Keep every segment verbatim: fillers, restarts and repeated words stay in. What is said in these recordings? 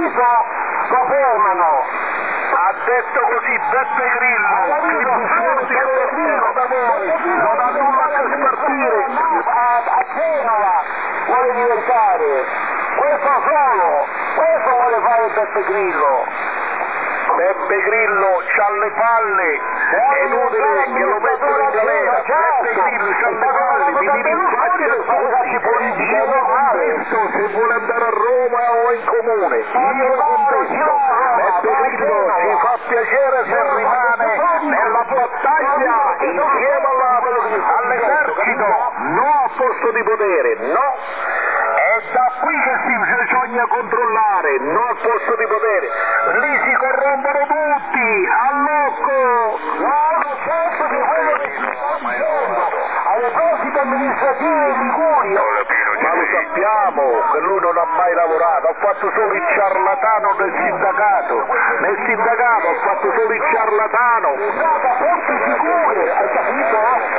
capito? Lo fermano. Ha detto così Beppe Grillo, il buffone di governo da voi, non ha nulla a spartire. A, a Genova vuole diventare, questo solo, questo vuole fare Beppe Grillo. Beppe Grillo c'ha le palle, è inutile che lo mettono in galera. Beppe Grillo c'ha le palle, di dire infatti le fonti politiche. Io lo contesto se vuole andare a Roma o in comune, io lo contesto. Beppe Grillo ci fa piacere se rimane nella battaglia insieme alla, all'esercito, no a posto di potere, no. È da qui che si bisogna controllare, non al posto di potere. Lì si corrompono tutti, all'occo! No, non certo di quello che si sta dicendo. Alle prossime amministrative in Liguria. Ma lo sappiamo che lui non ha mai lavorato, ha fatto solo il ciarlatano nel sindacato. Nel sindacato ha fatto solo il ciarlatano. Esatto, a posti sicuri, hai capito?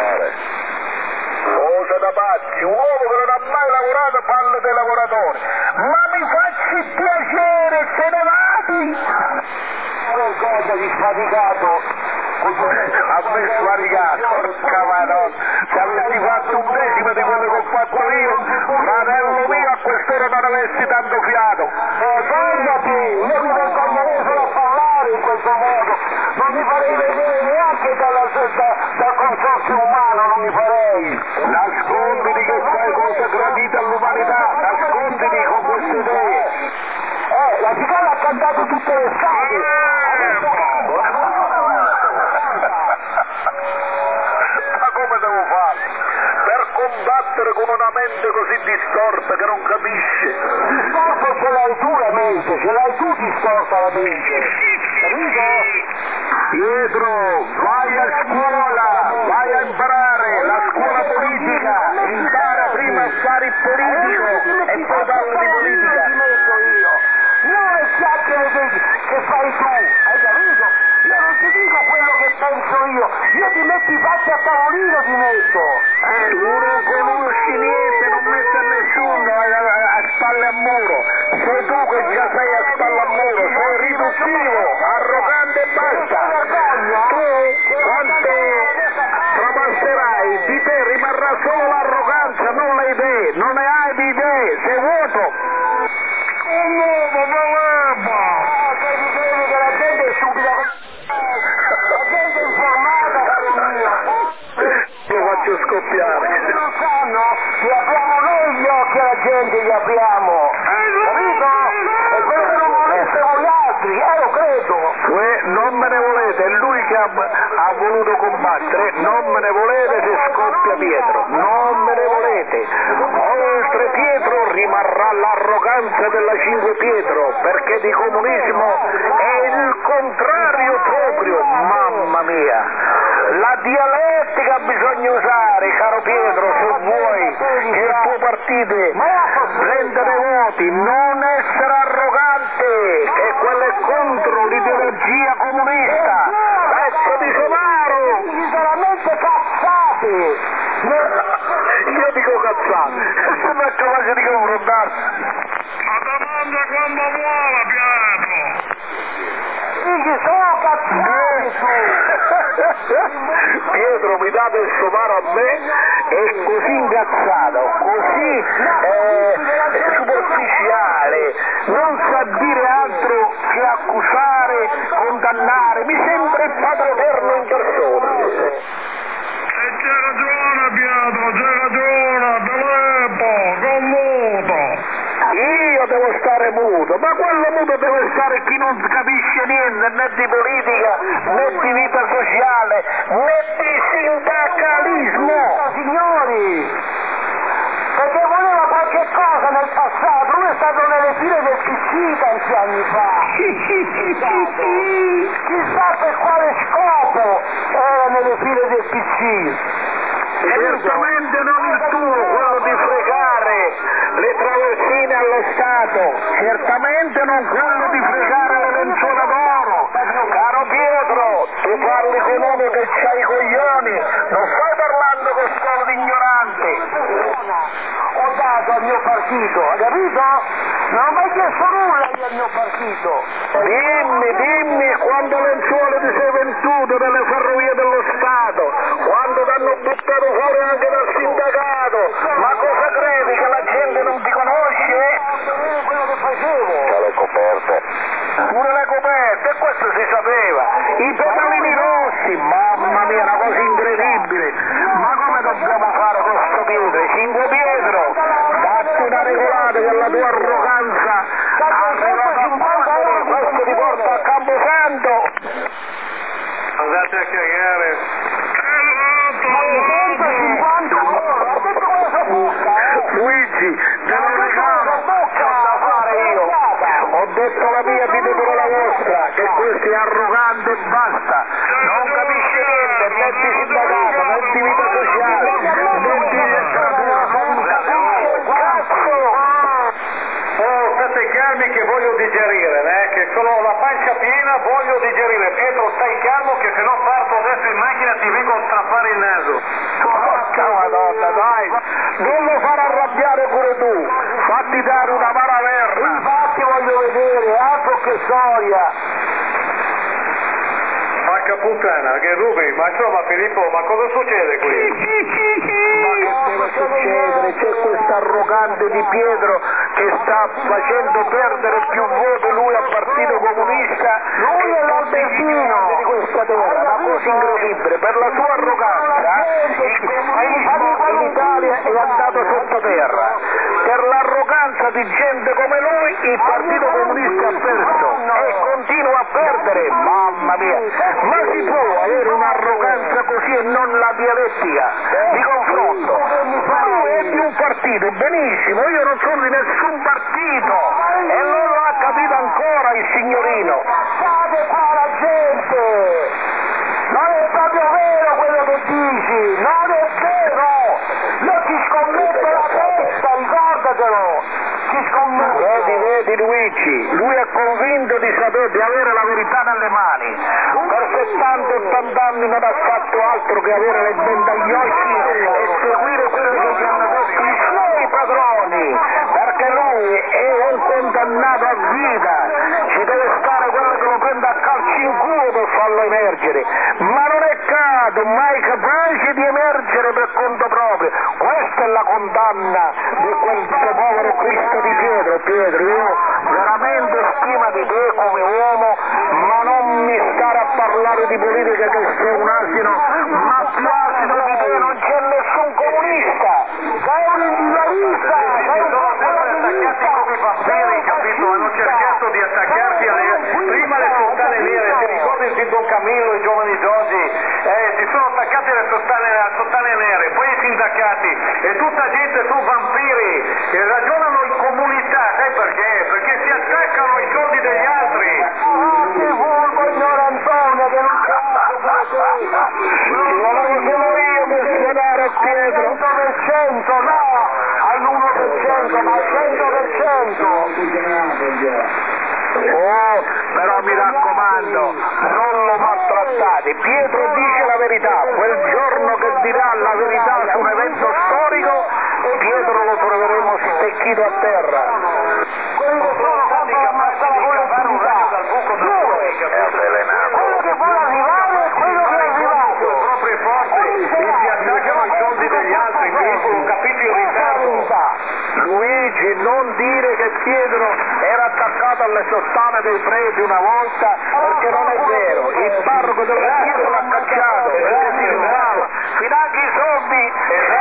Cosa da pazzi, un uomo che non ha mai lavorato parla dei lavoratori. Ma mi facci piacere, se ne vadi! Qualcosa di sfaticato. A me sfaticato, porca madonna, se avessi fatto un decimo di quello che ho fatto io, fratello mio, a quest'ora non avessi tanto fiato. Eh, guardati, io mi vergognerei solo a parlare in questo modo, non mi farei vedere neanche dalla, da, dal consorzio umano, non mi farei. Nasconditi che fai cosa gradita all'umanità, nasconditi con queste idee. Eh, la cicala ha cantato tutte le strade. Ma come devo fare? Per combattere con una mente così distorta che non capisce. Distorto ce l'hai tu la mente, ce l'hai tu distorta la mente. Capito? Pietro, vai a scuola, vai a imparare la scuola politica, impara prima a fare il politico e poi parla di politica. Non le chiacchiere che, che fai tu, hai capito? Io non ti dico quello che penso io, io ti metti i fatti a tavolino ti metto. Eh, tu non conosci niente, non metti a nessuno a, a, a spalle a muro. Sei tu che già sei a spalle a muro, sei riduttivo, arrogante e basta. Tu quante trapasserai, di te rimarrà solo l'arroganza, non le idee, non ne hai di idee, sei vuoto. Un uomo, voleva! Ah, che ti credi che la gente è stupida? La gente è informata, caro mio! Lo faccio scoppiare. Quelli non sanno, li apriamo noi gli occhi alla gente, li apriamo! Capito? E quello che non volete voi altri, eh lo credo! Cioè, non me ne volete, è lui che ha, ha voluto combattere, non me ne volete se scoppia Pietro, non me ne volete. Oltre Pietro rimarrà l'arroganza della Cinque Pietro, perché di comunismo è il contrario proprio, mamma mia. La dialettica bisogna usare, caro Pietro, se vuoi che il tuo partito prenda dei voti, non essere arrogante, che quello è contro l'ideologia comunista. Pezzo di somaro! Sinceramente cazzate! Io dico cazzate, se non è capace di confrontarsi. Ma domanda quando vuole, Pietro! Dici sono cazzate tu! Pietro mi date il somaro a me è così incazzato, così eh, superficiale, non sa dire altro che accusare, condannare, mi sembra il Padre Eterno in persona. E c'è ragione, Pietro, c'è ragione, Telepo, con muto! Io devo stare muto, ma quello muto deve stare chi non capisce niente né di politica, né di vita sociale, né di sindacalismo. Signori, perché voleva qualche cosa nel passato, lui è stato nelle file del P C tanti anni fa. Chissà per quale scopo era nelle file del P C. Certamente non il tuo, quello di fregare le traversine allo Stato, certamente non quello di fregare le lenzuola d'oro. Caro Pietro, tu parli con uno che c'ha i coglioni, non stai parlando con solo di ignorante. Ho dato al mio partito, hai capito? Non ho mai chiesto nulla io al mio partito. Dimmi, dimmi, quando lenzuole ti sei venduto nelle ferrovie dello Stato, quando ti hanno buttato fuori anche dal sindacato, ma cosa credi che la gente non ti conosce? Quello che facevo. Le coperte. Pure le coperte, e questo si sapeva. I pedalini rossi, mamma mia, una cosa incredibile. Ma come dobbiamo fare con sto Pietro? Cinque Pietro, datti una regolata che la tua arroganza arriva a battere, questo ti porta a Camposanto. Andate a cagare. Luigi, te lo regalo, che ho da fare io. Ho detto la mia, dite pure la vostra, che questo è arrogante e basta. Non capisce niente, né di sindacato, né di vita sociale, né di letteratura, cazzo! Oh, state calmi che voglio digerire, né? Che sono la pancia piena, voglio digerire. Pietro, stai calmo che se no parto adesso in macchina ti vengo a strappare il naso. Porca Madonna, dai! Non lo far arrabbiare pure tu! Fatti dare una maraverna! Infatti voglio vedere, altro che storia. Porca puttana, che rubi, ma insomma Filippo, ma cosa succede qui? Ma che deve succedere? C'è questo arrogante di Pietro che sta facendo perdere più voti lui al Partito Comunista. Lui è l'Albertino di questa terra, una cosa incredibile, per la sua arroganza il comunismo in Italia è andato sottoterra, per l'arroganza di gente come lui il Partito Comunista ha perso e continua a perdere, mamma mia, ma si può avere un'arroganza così e non la dialettica di confronto? Ma lui è di un partito, benissimo, io non sono di nessun partito e non lo ha capito ancora il signorino. Passate qua la gente! Non è proprio vero quello che dici! Non è vero! Io ti scommetto la testa, ricordatelo! Ti scommetto! Vedi, vedi Luigi, lui è convinto di sapere, di avere la verità nelle mani. Per settanta ottanta anni non ha fatto altro che avere le denti agli occhi e seguire quello che gli hanno detto i suoi padroni, perché lui è un condannato a vita, ci deve stare quello che lo prende a calci in culo per farlo emergere, ma non è capace, mai capace di emergere per conto proprio. Questa è la condanna di quel povero Cristo di Pietro. Pietro, io veramente stima di te come uomo, ma non mi stare a parlare di politica che sei un asino, ma più asino di te non c'è nessun comunista, sei un individualista, sei un Attaccati come bambini, capito? Hanno cercato di attaccarti alle, prima alle sottane nere, ti ricordi il Don Camillo, i giovani d'oggi? Eh, si sono attaccati alle sottane, alle sottane nere, poi i sindacati, e tutta gente su vampiri, che ragionano in comunità, sai perché? Perché si attaccano ai soldi degli altri. Che vulgo ignorantone che non Ci volevo solo io per spiegare a Pietro. cento per cento, no! All'uno per cento, ma al cento per cento! Oh, però mi raccomando, non lo maltrattate. Pietro dice la verità, quel giorno che dirà la verità su un evento storico, Pietro lo troveremo stecchito a terra. Quelli che sono capaci di ammazzare con la verità! Quello che vuole arrivare è quello che è arrivato! Le proprie forze e si attaccano ai soldi degli altri, Filippo, capito in ritardo? Luigi, non dire che Pietro era attaccato alle sottane dei preti una volta, perché non è vero. Il parroco del Chiesa l'ha cacciato, perché si rubava finanche i soldi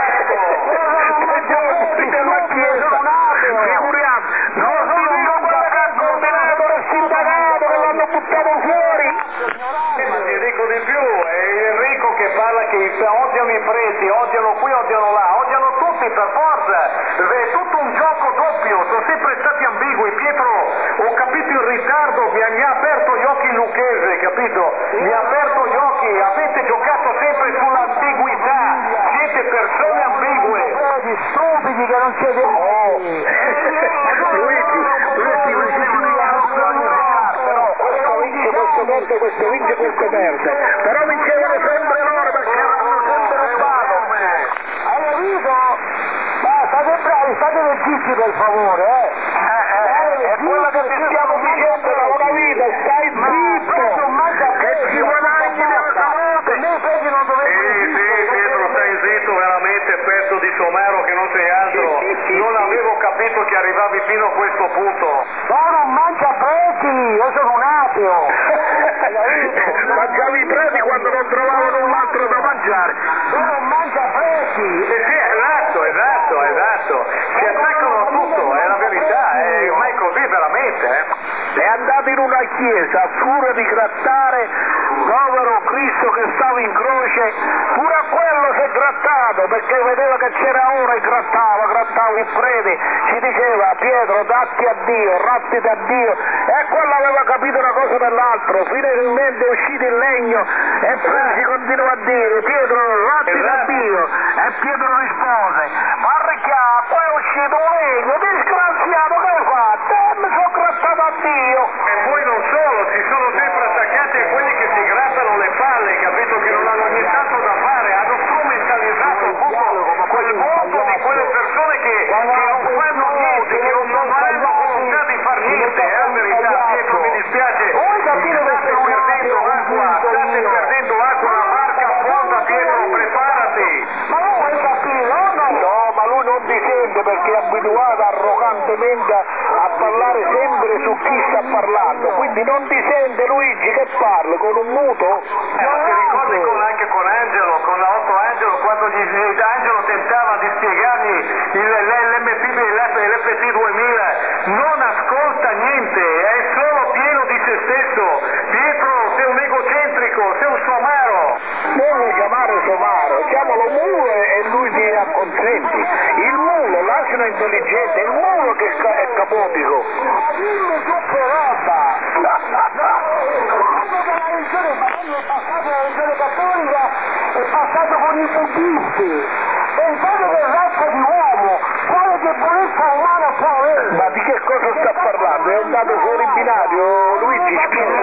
della Chiesa. Figuriamo, non si dico quello che ha combinato il sindacato, che l'hanno buttato fuori. Ma ti dico di più, è Enrico che parla che odiano i preti, odiano qui, odiano là, odiano tutti per forza, è tutto un gioco doppio, sono sempre stati ambigui. Pietro, ho capito in ritardo, mi ha aperto gli occhi Lucchese, capito? Mi ha aperto gli occhi, avete giocato sempre sull'ambiguità, siete persone ambigue. Stupidi che non siete... Oh, Luigi, Luigi, Luigi, però questo vince, questo perde, questo vince, questo perde. Però vincevano sempre loro perché erano sempre rubato. Hai capito? Ma state bravi, state zitti per favore, eh! proprio. Mangiavi i preti quando non trovavano null'altro da mangiare. Tu non mangia preti. Eh sì, esatto, esatto, esatto. Si attaccano a tutto, è la verità, è ormai così veramente, eh. È andato in una chiesa a furia di grattare, povero Cristo che stava in croce, pure a quello si è grattato perché vedeva che c'era ora e grattava, grattava il prete, ci diceva Pietro datti a Dio, rattiti a Dio, e quello aveva capito una cosa dall'altro, finalmente è uscito il legno e poi si continua a dire Pietro rattiti a Dio, e Pietro rispose ma ricchia, poi è uscito un legno, disgraziato che hai fatto? E mi sono grattato a Dio. E poi non solo, si sono sempre attaccati a quelli che si grattano le palle, capito, che non hanno nient'altro da fare, hanno strumentalizzato tutto quel mondo di quelle persone che, che non fanno niente, che non, non hanno volontà di far niente, è la verità, Pietro, mi dispiace, state perdendo acqua, state perdendo acqua, la barca affonda, Pietro, preparati! Ma non vuoi capire, no? No, ma lui non ti sente perché è abituato arrogantemente a parlare sempre su chi sta parlando, quindi non ti sente Luigi che parla con un muto? Eh, ma ti ricordi con, anche con Angelo, con la Otto Angelo, quando gli, Angelo tentava di spiegargli l'M P B e l'F T duemila, non ascolta niente, è solo pieno di se stesso. Pietro, sei un egocentrico, sei un somaro. Non lo chiamare somaro, chiamalo mulo e lui ti acconsenti. Il mulo, lascialo intelligente, il mulo che è capotico. Ma dimmi tu che roba! Quando la religione è passata la religione cattolica è passato con i buddisti. Pensate che razza di uomo, quale debolezza umana può avere? Ma di che cosa sta parlando? È andato fuori binario, Luigi, spiega.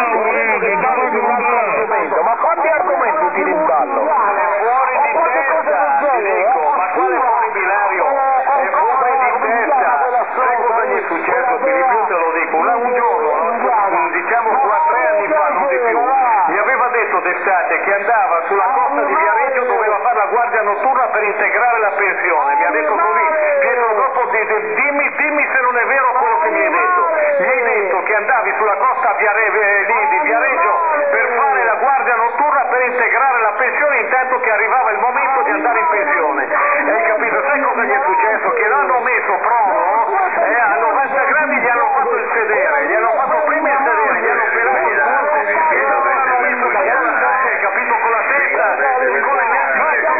Ma quanti argomenti tiri in ballo? Fuori di testa, ti dico, ma quale fuori binario? È fuori di testa. Sai cosa gli è successo? Di più te lo dico, un, un giorno, diciamo qua tre anni fa, non di più, gli aveva detto d'estate che andava sulla costa di Viareggio, doveva fare la guardia notturna per integrare la pensione, mi ha detto così, Pietro dopo di- dimmi, dimmi se non è vero quello che mi hai detto, gli hai detto che andavi sulla costa Viare- lì di Viareggio per fare la guardia notturna per integrare la pensione intanto che arrivava il momento di andare in pensione, hai capito? Sai cosa gli è successo? Che l'hanno messo prono e a novanta gradi gli hanno fatto il sedere, gli hanno fatto prima il sedere, gli hanno pelato il sangue e dopo l'hanno messo con la testa, capito, con la testa e con le gambe.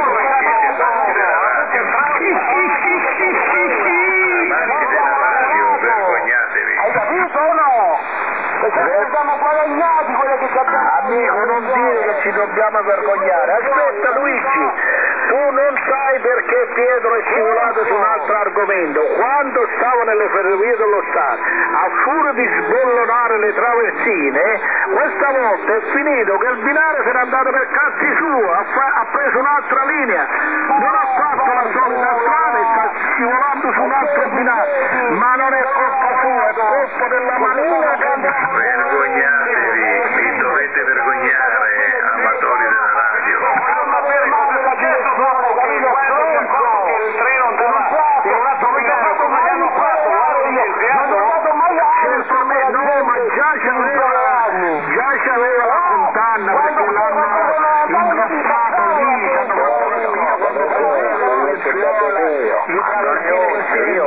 Hai capito o no? Perché ci siamo guadagnati quello che ci abbiamo. Amico, non dire che ci dobbiamo vergognare. Aspetta Luigi, tu non sai perché Pietro è scivolato su un altro argomento. Quando stavo nelle ferrovie dello Stato, a furia di sbollonare le traversine, questa volta è finito che il binario se n'è andato per cazzi suo, ha, fa- ha preso un'altra linea, non ha fatto la solita strada e sta scivolando su un altro binario. Ma non è colpa sua, è colpa della manina che... Vergognatevi, vi dovete vergognare, amatori della radio. Non sapere cosa è successo dopo che quando si è accorto che il treno andava in un altro binario, cosa gli hanno fatto? L'hanno licenziato? Certamente no, ma già c'aveva, già c'aveva la condanna perché l'hanno ingrossato lì, hanno fatto la spia quando prendevano le scuole, i carabinieri insieme,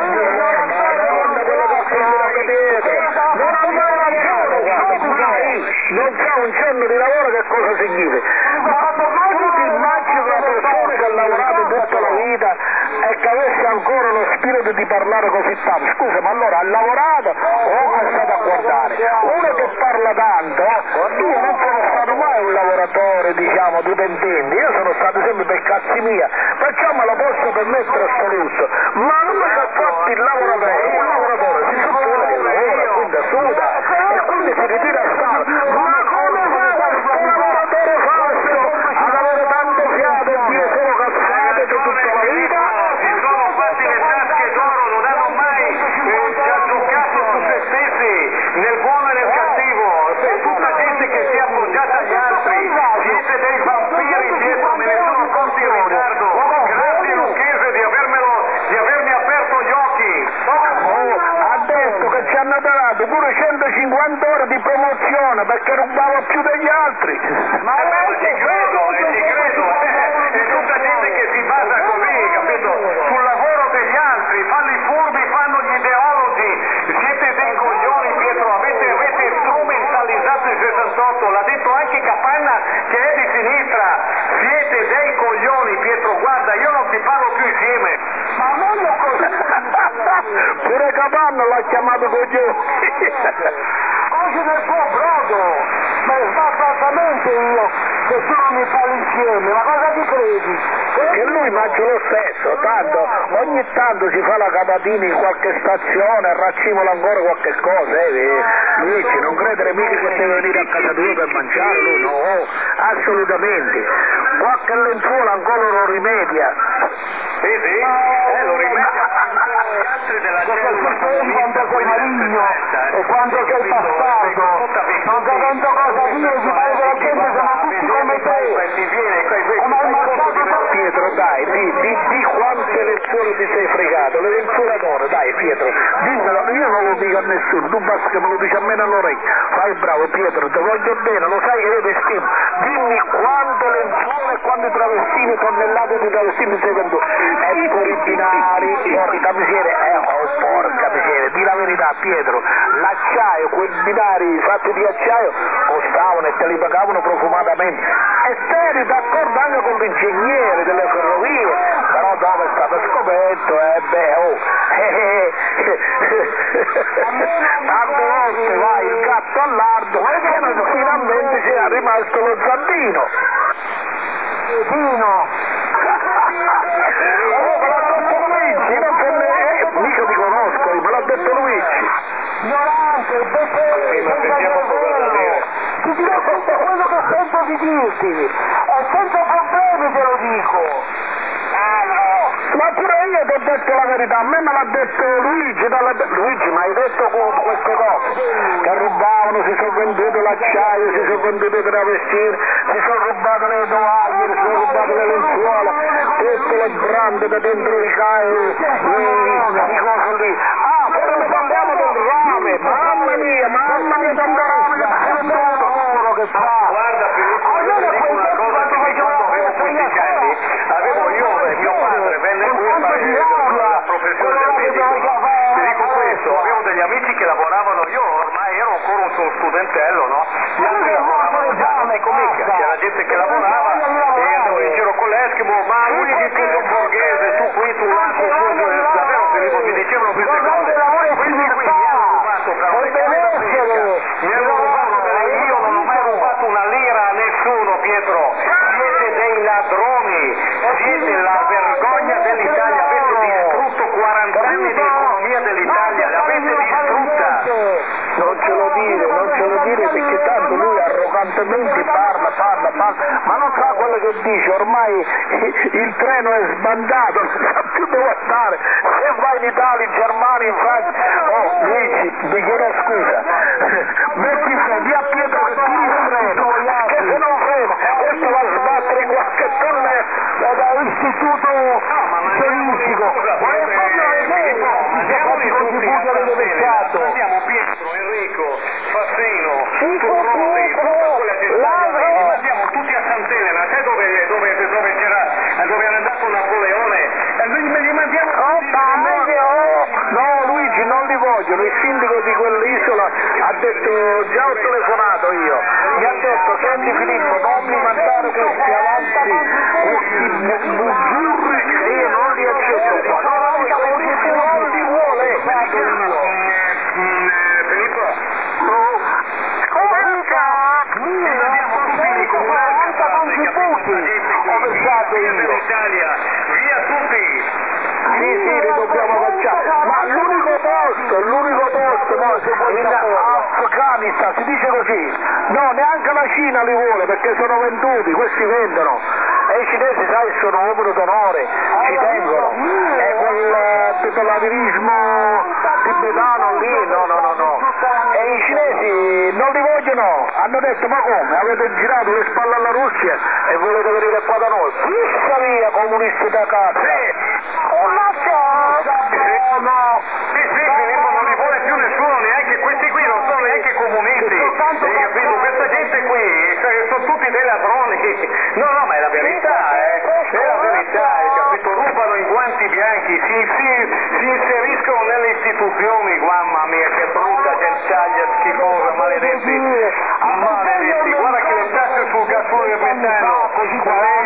non aveva ragione, non sa un giorno di lavoro che cosa significa. Ma tu ti immagini una persona che ha lavorato tutta la vita e che avesse ancora lo spirito di parlare così tanto? Scusa, ma allora ha lavorato o è stato a guardare? Uno che parla tanto, io non sono stato mai un lavoratore, diciamo, tu t'intendi, io sono stato sempre per cazzi mia, perciò me lo posso permettere a sto lusso, ma non mi ha fatto il lavoratore, il lavoratore si suppone che lavora, quindi suda, e quindi si ritira a stare, ma come fa questo lavoratore falso ad avere tanto fiato e dire solo cazzate per tutta la vita? Si sono fatti le tasche d'oro, non hanno mai eh, giocato su se stessi, nel buono e nel cattivo, è tutta gente che si è appoggiata agli altri, siete dei vampiri, Pietro, me ne sono accorti in ritardo, grazie Lucchese di avermelo lavoro più degli altri. Ma eh beh, ci credo, e ci credo, eh, è tutta gente che si basa così, capito? Sul lavoro degli altri, fanno i furbi, fanno gli ideologi, siete dei coglioni Pietro, avete, avete strumentalizzato il sessantotto, l'ha detto anche Capanna che è di sinistra, siete dei coglioni Pietro, guarda, io non ti parlo più insieme. Ma non lo così. Pure Capanna l'ha chiamato coglione. Oggi nel suo brodo, ma sbagliatamente io che tu non mi parli insieme, ma cosa ti credi? Che lui mangia lo stesso, tanto ogni tanto si fa la capatina in qualche stazione, raccimola ancora qualche cosa, eh? Luigi, non credere mica che deve venire a casa tua per mangiare, lui no, assolutamente. Qualche lenzuola ancora lo rimedia. Sì, sì, eh, lo rimedia. Altri della quando sei Marigno e quando sei bastardo, non capendo cosa dire, si pare che la gente siamo tutti come te. Come hai marcato Pietro, dai, di, di, di quante lenzuola ti sei fregato, le lenzuola d'oro, dai Pietro, dimmelo, io non lo dico a nessuno, tu basta che me lo dici a me nell'orecchio, fai bravo Pietro, ti voglio bene, lo sai che io ti stimo, dimmi quante lenzuola e quanti travestini, tonnellate di travestini sei venduto, e pure i binari, porca miseria, eh, oh porca miseria, di la verità Pietro, l'acciaio, quei binari fatti di acciaio costavano e te li pagavano profumatamente, e te eri d'accordo anche con l'ingegnere delle ferrovie, però dopo è stato scoperto, eh beh, oh, eh, eh, tante volte vai il gatto all'ardo, e finalmente c'era rimasto lo zampino. Pino. Oh, me l'ha detto Luigi, io non so ne... mica ti conosco, me l'ha detto Luigi. Ignorante, perché senza cervello. Ti dirò tutto quello che sento di dirti, e senza problemi te lo dico. Ma pure io ti ho detto la verità, a me me l'ha detto Luigi, dalla... Luigi mi hai detto queste cose, che rubavano, si sono venduti l'acciaio, si sono venduti i travestiti, si sono rubate le tovaglie, si sono rubate le lenzuola, tutte le brande da dentro i caio, i cose lì. Ah, poi ne parliamo del rame, mamma mia, mamma mia, tanto rame che si è venduto. Lavoro che fa. Guarda Filippo, io ti dico una cosa che mi quando avevo quindici anni, avevo io e mio padre venne qui a fare la professione del medico, ti dico questo, avevo degli amici che lavoravano, io ormai ero ancora un studentello, no? Gli altri lavoravano già, non dico mica, c'era gente che lavorava e andavo in giro con l'Eskimo, ma lui di tu sei un borghese, tu qui, tu là, tu qui, davvero Filippo, mi dicevano queste cose, quindi qui mi hanno rubato fra le cose da pesca, mi hanno rubato delle, io non ho mai rubato una lira a nessuno Pietro, siete dei ladroni, siete la vergogna dell'Italia, avete distrutto quaranta anni di economia dell'Italia, l'avete distrutta. Non ce lo dire, non ce lo dire perché tanto lui arrogantemente parla, parla, parla, ma non sa quello che dice, ormai il treno è sbandato, non sa più dove stare, se vai in Italia, in Germania, in Francia, oh Luigi, vi chiedo scusa, metti freno, di a Pietro che tiri il freno, che se non frena, questo va a sbattere in qualche tunnel dall'istituto scientifico. Ma è proprio vero, i contributi avete peccato. Andiamo Pietro, Enrico, Fassino, Sì, Turroni, tutta quella gente, Lauro. andiamo tutti a Sant'Elena, sai dove, dove, dove c'era, dove era andato Napoleone? E noi me li mandiamo Oh, oh, no Luigi, non li vogliono, il sindaco di quell'isola ha detto, già ho telefonato io, mi ha detto, senti Filippo, non mi mandare questi avanti, questi buzzurri, che io non li accetto qua, no, no, Filippo non li vuole. Filippo, Italia, via tutti! Sì, sì, li dobbiamo cacciare, ma l'unico posto, l'unico posto, no, in Afghanistan, si dice così, no, neanche la Cina li vuole perché sono venduti, questi vendono, e i cinesi, sai, sono uomini d'onore, ci tengono, e quel titolarismo tibetano lì, no, no, no, no, e i cinesi non li vogliono, hanno detto, ma come, avete girato le spalle alla Russia e volete venire qua da noi, fissa via comunisti da casa, una cosa, no, Sì, sì, Filippo non li vuole più nessuno, neanche questi qui non sono neanche comunisti, hai capito? Questa gente qui tutti dei ladroni. No, no, ma è la verità, eh. È la verità, hai capito? Rubano i guanti bianchi, si, si, si inseriscono nelle istituzioni, mamma mia, che brutta gentaglia schifosa, maledetti. Maledetti, guarda che le tasse sul gasolio metano, tutti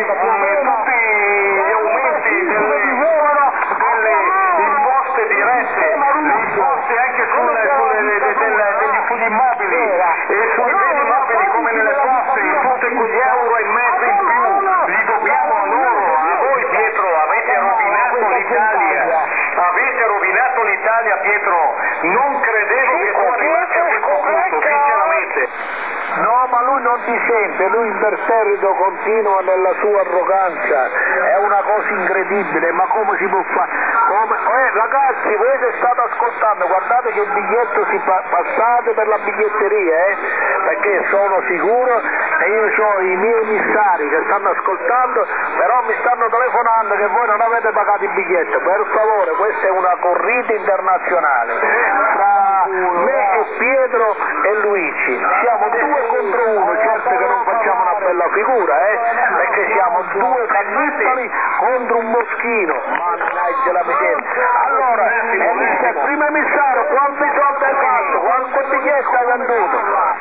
gli aumenti delle, delle imposte dirette, le imposte anche sulle, sulle, de, de, de, sugli immobili e sui beni mobili come nelle poste, tutti quegli euro e mezzo in più, li dobbiamo a loro, a voi Pietro, avete rovinato l'Italia, avete rovinato l'Italia Pietro, non credevo che tu arrivassi a questo punto, sinceramente. No, ma lui non ti sente, lui imperterrito continua nella sua arroganza, è una cosa incredibile, ma come si può fare? Come... Eh, ragazzi, voi che state ascoltando, guardate che biglietto si pa- passate per la biglietteria, eh? Perché sono sicuro e io ho i miei emissari che stanno ascoltando, però mi stanno telefonando che voi non avete pagato il biglietto, per favore, questa è una corrida internazionale tra me e Pietro e Luigi, siamo due contro uno, certo che non facciamo una bella figura, eh? Perché siamo due cannibali contro un moschino, mannaggia la miseria. Allora, il primo emissario, quanti soldi hai fatto? Quanto biglietto hai venduto?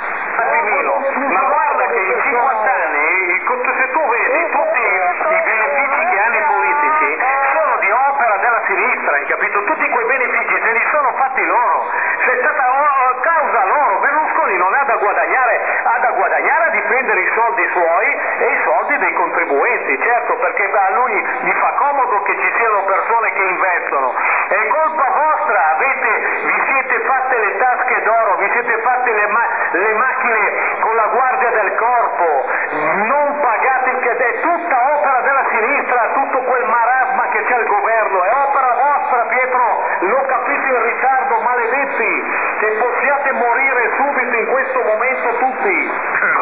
Ma guarda che in cinquanta anni, se tu vedi tutti i benefici che hanno i politici sono di opera della sinistra, hai capito? Tutti quei benefici se li sono fatti loro, c'è stata causa loro, Berlusconi non ha da guadagnare, ha da guadagnare a difendere i soldi suoi e i soldi dei contribuenti, certo, perché a lui gli fa comodo che ci siano persone che investono, è colpa vostra, avete, vi siete fatte le tasche d'oro, vi siete fatte le, ma- le macchine con la guardia del corpo, non pagate il che è tutta opera della sinistra, tutto quel marasma che c'è al governo, è opera vostra Pietro, lo capite in ritardo, maledetti, che possiate morire subito in questo momento tutti.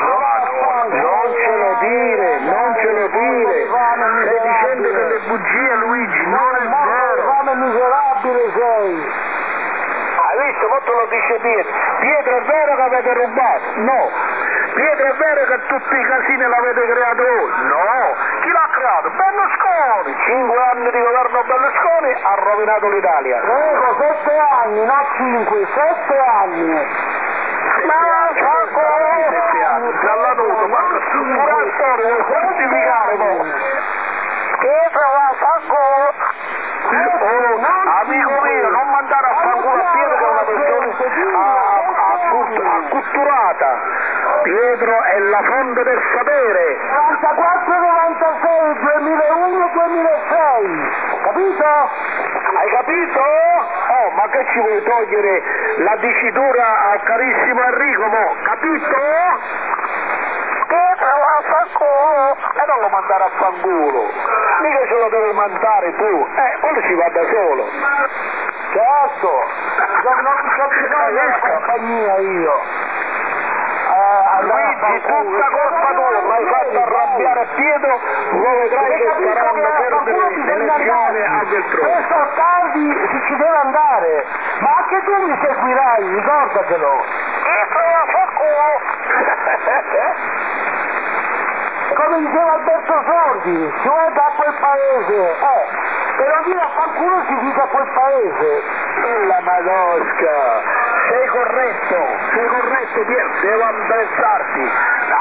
Non ce lo dire, non ce lo dire, stai dicendo delle bugie Luigi, non è vero. Come miserabile sei! Hai visto, molto lo dice Pietro. Pietro, è vero che avete rubato? No. Pietro, è vero che tutti i casini l'avete creato voi? No. Chi l'ha creato? Berlusconi. Cinque anni di governo Berlusconi ha rovinato l'Italia. Prego, sette anni, no cinque, sette anni. Ma Sacco, sette anni, si è allanuto, ma pure la storia devo certificare poi. Pietro, va, Sacco! Oh, amico mio, non mandare a fanculo a Pietro che è una persona acculturata. Pietro è la fonte del sapere. novantaquattro novantasei, duemilauno duemilasei, capito? Hai capito? Oh, ma che ci vuoi togliere la dicitura al carissimo Enrico, mo? Capito? Pietro, vaffanculo! E non lo mandare a fanculo! Mica ce lo devi mandare tu! Eh, quello ci va da solo! Certo! Non ho bisogno della compagnia io! Uh, Luigi, tutta colpa tua, mi hai fatto arrabbiare Pietro, lo vedrai che saranno perdere l'elezione a Veltroni. Adesso tardi si ci deve andare, ma anche tu mi seguirai, ricordatelo. Pietro, vaffanculo! Come diceva Alberto Sordi, si vuole da quel paese, eh, per dire a qualcuno si dice a quel paese. La Madosca! Sei corretto, sei corretto Pietro, devo apprezzarti.